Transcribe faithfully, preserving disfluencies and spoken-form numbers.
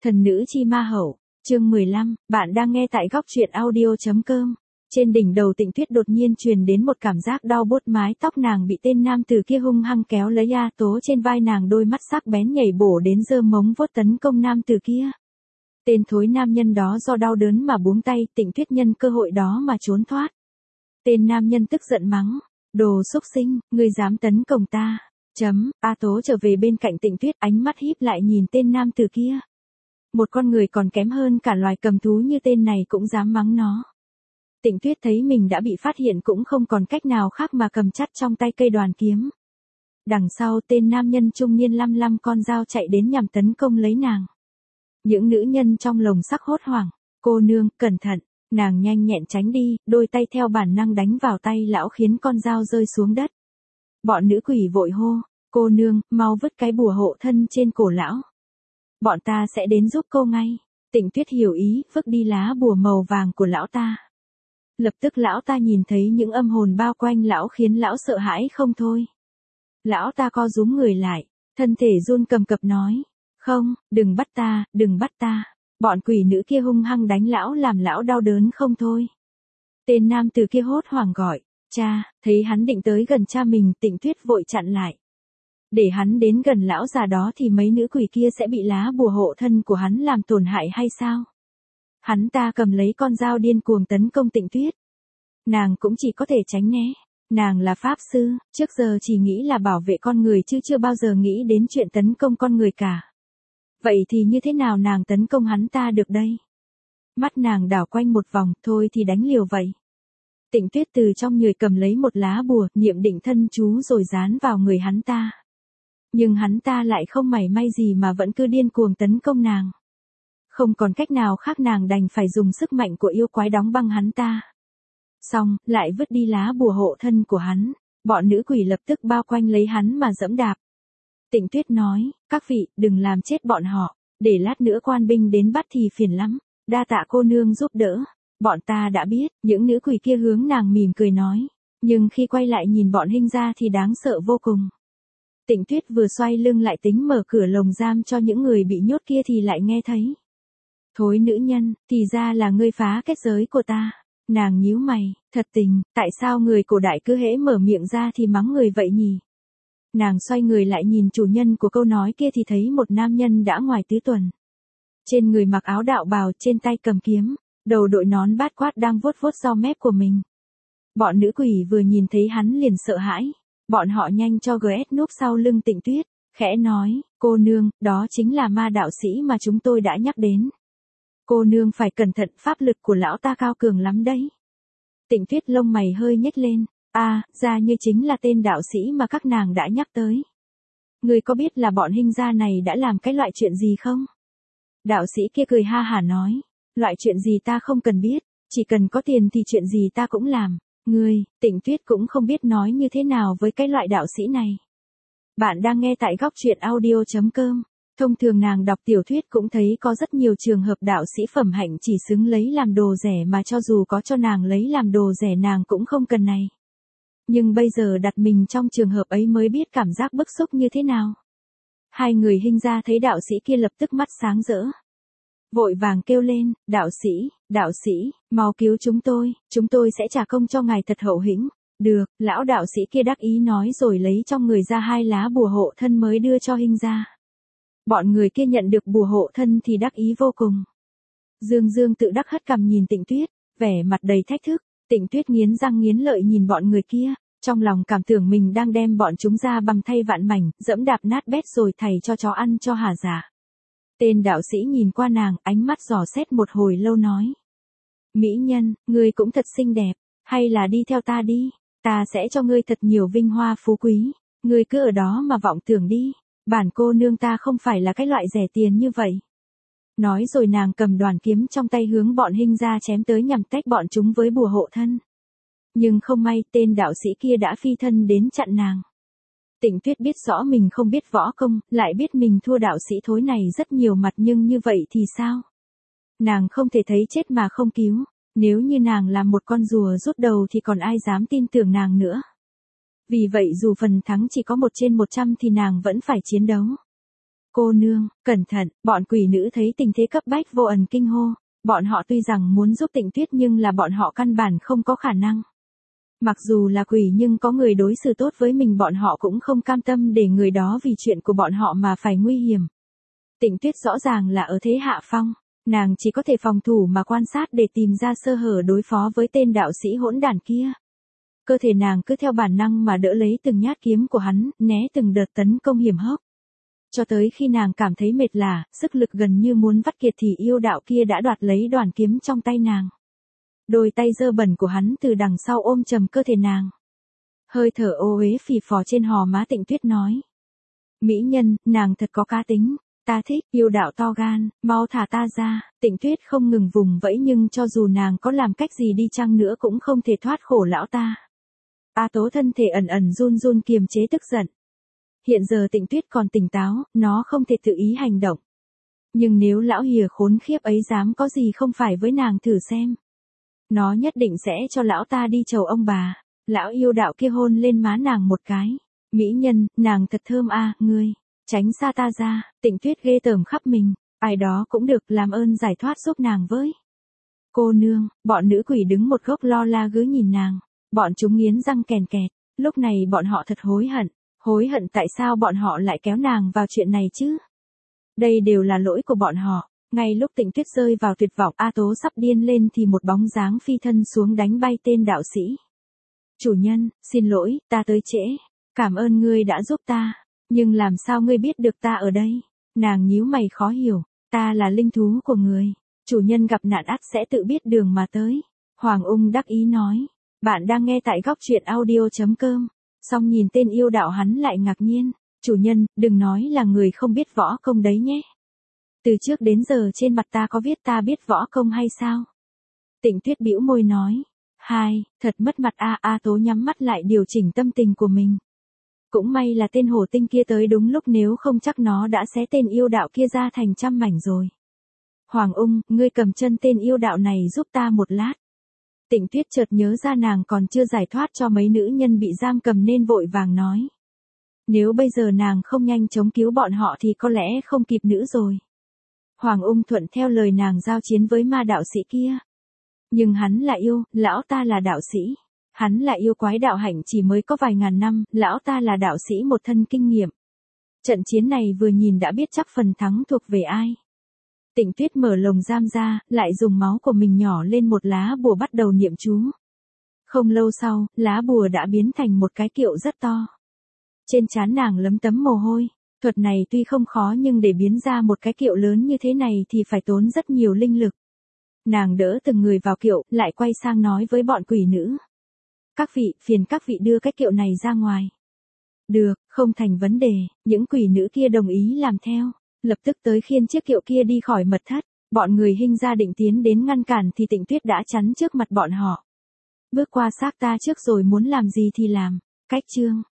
Thần nữ chi ma hậu, chương mười lăm, bạn đang nghe tại góc truyện audio.com. Trên đỉnh đầu Tịnh Tuyết đột nhiên truyền đến một cảm giác đau buốt, mái tóc nàng bị tên nam tử kia hung hăng kéo lấy, A Tố trên vai nàng đôi mắt sắc bén nhảy bổ đến giơ móng vuốt tấn công nam tử kia. Tên thối nam nhân đó do đau đớn mà buông tay, Tịnh Tuyết nhân cơ hội đó mà trốn thoát. Tên nam nhân tức giận mắng, đồ xúc sinh, ngươi dám tấn công ta. Chấm, A Tố trở về bên cạnh Tịnh Tuyết, ánh mắt híp lại nhìn tên nam tử kia. Một con người còn kém hơn cả loài cầm thú như tên này cũng dám mắng nó. Tịnh Tuyết thấy mình đã bị phát hiện cũng không còn cách nào khác mà cầm chặt trong tay cây đoàn kiếm. Đằng sau tên nam nhân trung niên lăm lăm con dao chạy đến nhằm tấn công lấy nàng. Những nữ nhân trong lồng sắc hốt hoảng, cô nương, cẩn thận, nàng nhanh nhẹn tránh đi, đôi tay theo bản năng đánh vào tay lão khiến con dao rơi xuống đất. Bọn nữ quỷ vội hô, cô nương, mau vứt cái bùa hộ thân trên cổ lão. Bọn ta sẽ đến giúp cô ngay. Tịnh Tuyết hiểu ý, vứt đi lá bùa màu vàng của lão ta. Lập tức lão ta nhìn thấy những âm hồn bao quanh lão khiến lão sợ hãi không thôi. Lão ta co rúm người lại, thân thể run cầm cập nói, không, đừng bắt ta, đừng bắt ta. Bọn quỷ nữ kia hung hăng đánh lão làm lão đau đớn không thôi. Tên nam từ kia hốt hoảng gọi, cha, thấy hắn định tới gần cha mình, Tịnh Tuyết vội chặn lại. Để hắn đến gần lão già đó thì mấy nữ quỷ kia sẽ bị lá bùa hộ thân của hắn làm tổn hại hay sao? Hắn ta cầm lấy con dao điên cuồng tấn công Tịnh Tuyết. Nàng cũng chỉ có thể tránh né. Nàng là pháp sư, trước giờ chỉ nghĩ là bảo vệ con người chứ chưa bao giờ nghĩ đến chuyện tấn công con người cả. Vậy thì như thế nào nàng tấn công hắn ta được đây? Mắt nàng đảo quanh một vòng, thôi thì đánh liều vậy. Tịnh Tuyết từ trong nhười cầm lấy một lá bùa, niệm định thân chú rồi dán vào người hắn ta. Nhưng hắn ta lại không mảy may gì mà vẫn cứ điên cuồng tấn công nàng. Không còn cách nào khác, nàng đành phải dùng sức mạnh của yêu quái đóng băng hắn ta. Xong, lại vứt đi lá bùa hộ thân của hắn. Bọn nữ quỷ lập tức bao quanh lấy hắn mà giẫm đạp. Tịnh Tuyết nói, các vị, đừng làm chết bọn họ, để lát nữa quan binh đến bắt thì phiền lắm. Đa tạ cô nương giúp đỡ. Bọn ta đã biết, những nữ quỷ kia hướng nàng mỉm cười nói. Nhưng khi quay lại nhìn bọn Hinh gia thì đáng sợ vô cùng. Tịnh Tuyết vừa xoay lưng lại tính mở cửa lồng giam cho những người bị nhốt kia thì lại nghe thấy. Thối nữ nhân, thì ra là ngươi phá kết giới của ta. Nàng nhíu mày, thật tình, tại sao người cổ đại cứ hễ mở miệng ra thì mắng người vậy nhỉ? Nàng xoay người lại nhìn chủ nhân của câu nói kia thì thấy một nam nhân đã ngoài tứ tuần. Trên người mặc áo đạo bào, trên tay cầm kiếm, đầu đội nón bát quát đang vuốt vuốt rau mép của mình. Bọn nữ quỷ vừa nhìn thấy hắn liền sợ hãi. Bọn họ nhanh cho ghét núp sau lưng Tịnh Tuyết, khẽ nói, cô nương, đó chính là ma đạo sĩ mà chúng tôi đã nhắc đến. Cô nương phải cẩn thận, pháp lực của lão ta cao cường lắm đấy. Tịnh Tuyết lông mày hơi nhếch lên, à, ra như chính là tên đạo sĩ mà các nàng đã nhắc tới. Người có biết là bọn Hinh gia này đã làm cái loại chuyện gì không? Đạo sĩ kia cười ha hả nói, loại chuyện gì ta không cần biết, chỉ cần có tiền thì chuyện gì ta cũng làm. Ngươi, Tịnh Tuyết cũng không biết nói như thế nào với cái loại đạo sĩ này. Bạn đang nghe tại góc truyện audio.com. Thông thường nàng đọc tiểu thuyết cũng thấy có rất nhiều trường hợp đạo sĩ phẩm hạnh chỉ xứng lấy làm đồ rẻ, mà cho dù có cho nàng lấy làm đồ rẻ nàng cũng không cần này. Nhưng bây giờ đặt mình trong trường hợp ấy mới biết cảm giác bức xúc như thế nào. Hai người Hinh gia thấy đạo sĩ kia lập tức mắt sáng rỡ. Vội vàng kêu lên, đạo sĩ, đạo sĩ, mau cứu chúng tôi, chúng tôi sẽ trả công cho ngài thật hậu hĩnh. Được, lão đạo sĩ kia đắc ý nói rồi lấy trong người ra hai lá bùa hộ thân mới đưa cho Hinh gia. Bọn người kia nhận được bùa hộ thân thì đắc ý vô cùng. Dương Dương tự đắc hất cằm nhìn Tịnh Tuyết, vẻ mặt đầy thách thức. Tịnh Tuyết nghiến răng nghiến lợi nhìn bọn người kia, trong lòng cảm tưởng mình đang đem bọn chúng ra bằng thay vạn mảnh, dẫm đạp nát bét rồi thầy cho chó ăn cho hả dạ. Tên đạo sĩ nhìn qua nàng, ánh mắt dò xét một hồi lâu nói. Mỹ nhân, ngươi cũng thật xinh đẹp, hay là đi theo ta đi, ta sẽ cho ngươi thật nhiều vinh hoa phú quý, ngươi cứ ở đó mà vọng tưởng đi, bản cô nương ta không phải là cái loại rẻ tiền như vậy. Nói rồi nàng cầm đoàn kiếm trong tay hướng bọn Hinh gia chém tới nhằm tách bọn chúng với bùa hộ thân. Nhưng không may tên đạo sĩ kia đã phi thân đến chặn nàng. Tịnh Tuyết biết rõ mình không biết võ công, lại biết mình thua đạo sĩ thối này rất nhiều mặt, nhưng như vậy thì sao? Nàng không thể thấy chết mà không cứu, nếu như nàng là một con rùa rút đầu thì còn ai dám tin tưởng nàng nữa. Vì vậy dù phần thắng chỉ có một trên một trăm thì nàng vẫn phải chiến đấu. Cô nương, cẩn thận, bọn quỷ nữ thấy tình thế cấp bách vô ẩn kinh hô. Bọn họ tuy rằng muốn giúp Tịnh Tuyết nhưng là bọn họ căn bản không có khả năng. Mặc dù là quỷ nhưng có người đối xử tốt với mình bọn họ cũng không cam tâm để người đó vì chuyện của bọn họ mà phải nguy hiểm. Tịnh Tuyết rõ ràng là ở thế hạ phong, nàng chỉ có thể phòng thủ mà quan sát để tìm ra sơ hở đối phó với tên đạo sĩ hỗn đản kia. Cơ thể nàng cứ theo bản năng mà đỡ lấy từng nhát kiếm của hắn, né từng đợt tấn công hiểm hóc. Cho tới khi nàng cảm thấy mệt lả, sức lực gần như muốn vắt kiệt thì yêu đạo kia đã đoạt lấy đoàn kiếm trong tay nàng. Đôi tay dơ bẩn của hắn từ đằng sau ôm chầm cơ thể nàng. Hơi thở ô uế phì phò trên hò má Tịnh Tuyết nói. Mỹ nhân, nàng thật có cá tính, ta thích, yêu đạo to gan, mau thả ta ra. Tịnh Tuyết không ngừng vùng vẫy nhưng cho dù nàng có làm cách gì đi chăng nữa cũng không thể thoát khổ lão ta. A Tố thân thể ẩn ẩn run run kiềm chế tức giận. Hiện giờ Tịnh Tuyết còn tỉnh táo, nó không thể tự ý hành động. Nhưng nếu lão hìa khốn khiếp ấy dám có gì không phải với nàng thử xem. Nó nhất định sẽ cho lão ta đi chầu ông bà. Lão yêu đạo kia hôn lên má nàng một cái. Mỹ nhân, nàng thật thơm a, ngươi. Tránh xa ta ra, Tịnh Tuyết ghê tởm khắp mình. Ai đó cũng được, làm ơn giải thoát giúp nàng với. Cô nương, bọn nữ quỷ đứng một góc lo la gứ nhìn nàng. Bọn chúng nghiến răng kèn kẹt. Lúc này bọn họ thật hối hận. Hối hận tại sao bọn họ lại kéo nàng vào chuyện này chứ? Đây đều là lỗi của bọn họ. Ngay lúc Tịnh Tuyết rơi vào tuyệt vọng A Tố sắp điên lên thì một bóng dáng phi thân xuống đánh bay tên đạo sĩ. Chủ nhân, xin lỗi, ta tới trễ. Cảm ơn ngươi đã giúp ta. Nhưng làm sao ngươi biết được ta ở đây? Nàng nhíu mày khó hiểu. Ta là linh thú của người. Chủ nhân gặp nạn ắt sẽ tự biết đường mà tới. Hoàng Ung đắc ý nói. Bạn đang nghe tại góc truyện audio chấm com. Xong nhìn tên yêu đạo hắn lại ngạc nhiên. Chủ nhân, đừng nói là người không biết võ công đấy nhé. Từ trước đến giờ trên mặt ta có viết ta biết võ công hay sao? Tịnh Tuyết bĩu môi nói. Hai, thật mất mặt a. A Tố nhắm mắt lại điều chỉnh tâm tình của mình. Cũng may là tên hổ tinh kia tới đúng lúc, nếu không chắc nó đã xé tên yêu đạo kia ra thành trăm mảnh rồi. Hoàng Ung, ngươi cầm chân tên yêu đạo này giúp ta một lát. Tịnh Tuyết chợt nhớ ra nàng còn chưa giải thoát cho mấy nữ nhân bị giam cầm nên vội vàng nói. Nếu bây giờ nàng không nhanh chóng cứu bọn họ thì có lẽ không kịp nữa rồi. Hoàng Ung thuận theo lời nàng giao chiến với ma đạo sĩ kia. Nhưng hắn là yêu, lão ta là đạo sĩ. Hắn là yêu quái đạo hạnh chỉ mới có vài ngàn năm, lão ta là đạo sĩ một thân kinh nghiệm. Trận chiến này vừa nhìn đã biết chắc phần thắng thuộc về ai. Tịnh Tuyết mở lồng giam ra, lại dùng máu của mình nhỏ lên một lá bùa bắt đầu niệm chú. Không lâu sau, lá bùa đã biến thành một cái kiệu rất to. Trên trán nàng lấm tấm mồ hôi. Thuật này tuy không khó nhưng để biến ra một cái kiệu lớn như thế này thì phải tốn rất nhiều linh lực. Nàng đỡ từng người vào kiệu, lại quay sang nói với bọn quỷ nữ. Các vị, phiền các vị đưa cái kiệu này ra ngoài. Được, không thành vấn đề, những quỷ nữ kia đồng ý làm theo. Lập tức tới khiên chiếc kiệu kia đi khỏi mật thất. Bọn người Hinh gia định tiến đến ngăn cản thì Tịnh Tuyết đã chắn trước mặt bọn họ. Bước qua xác ta trước rồi muốn làm gì thì làm. Cách chương.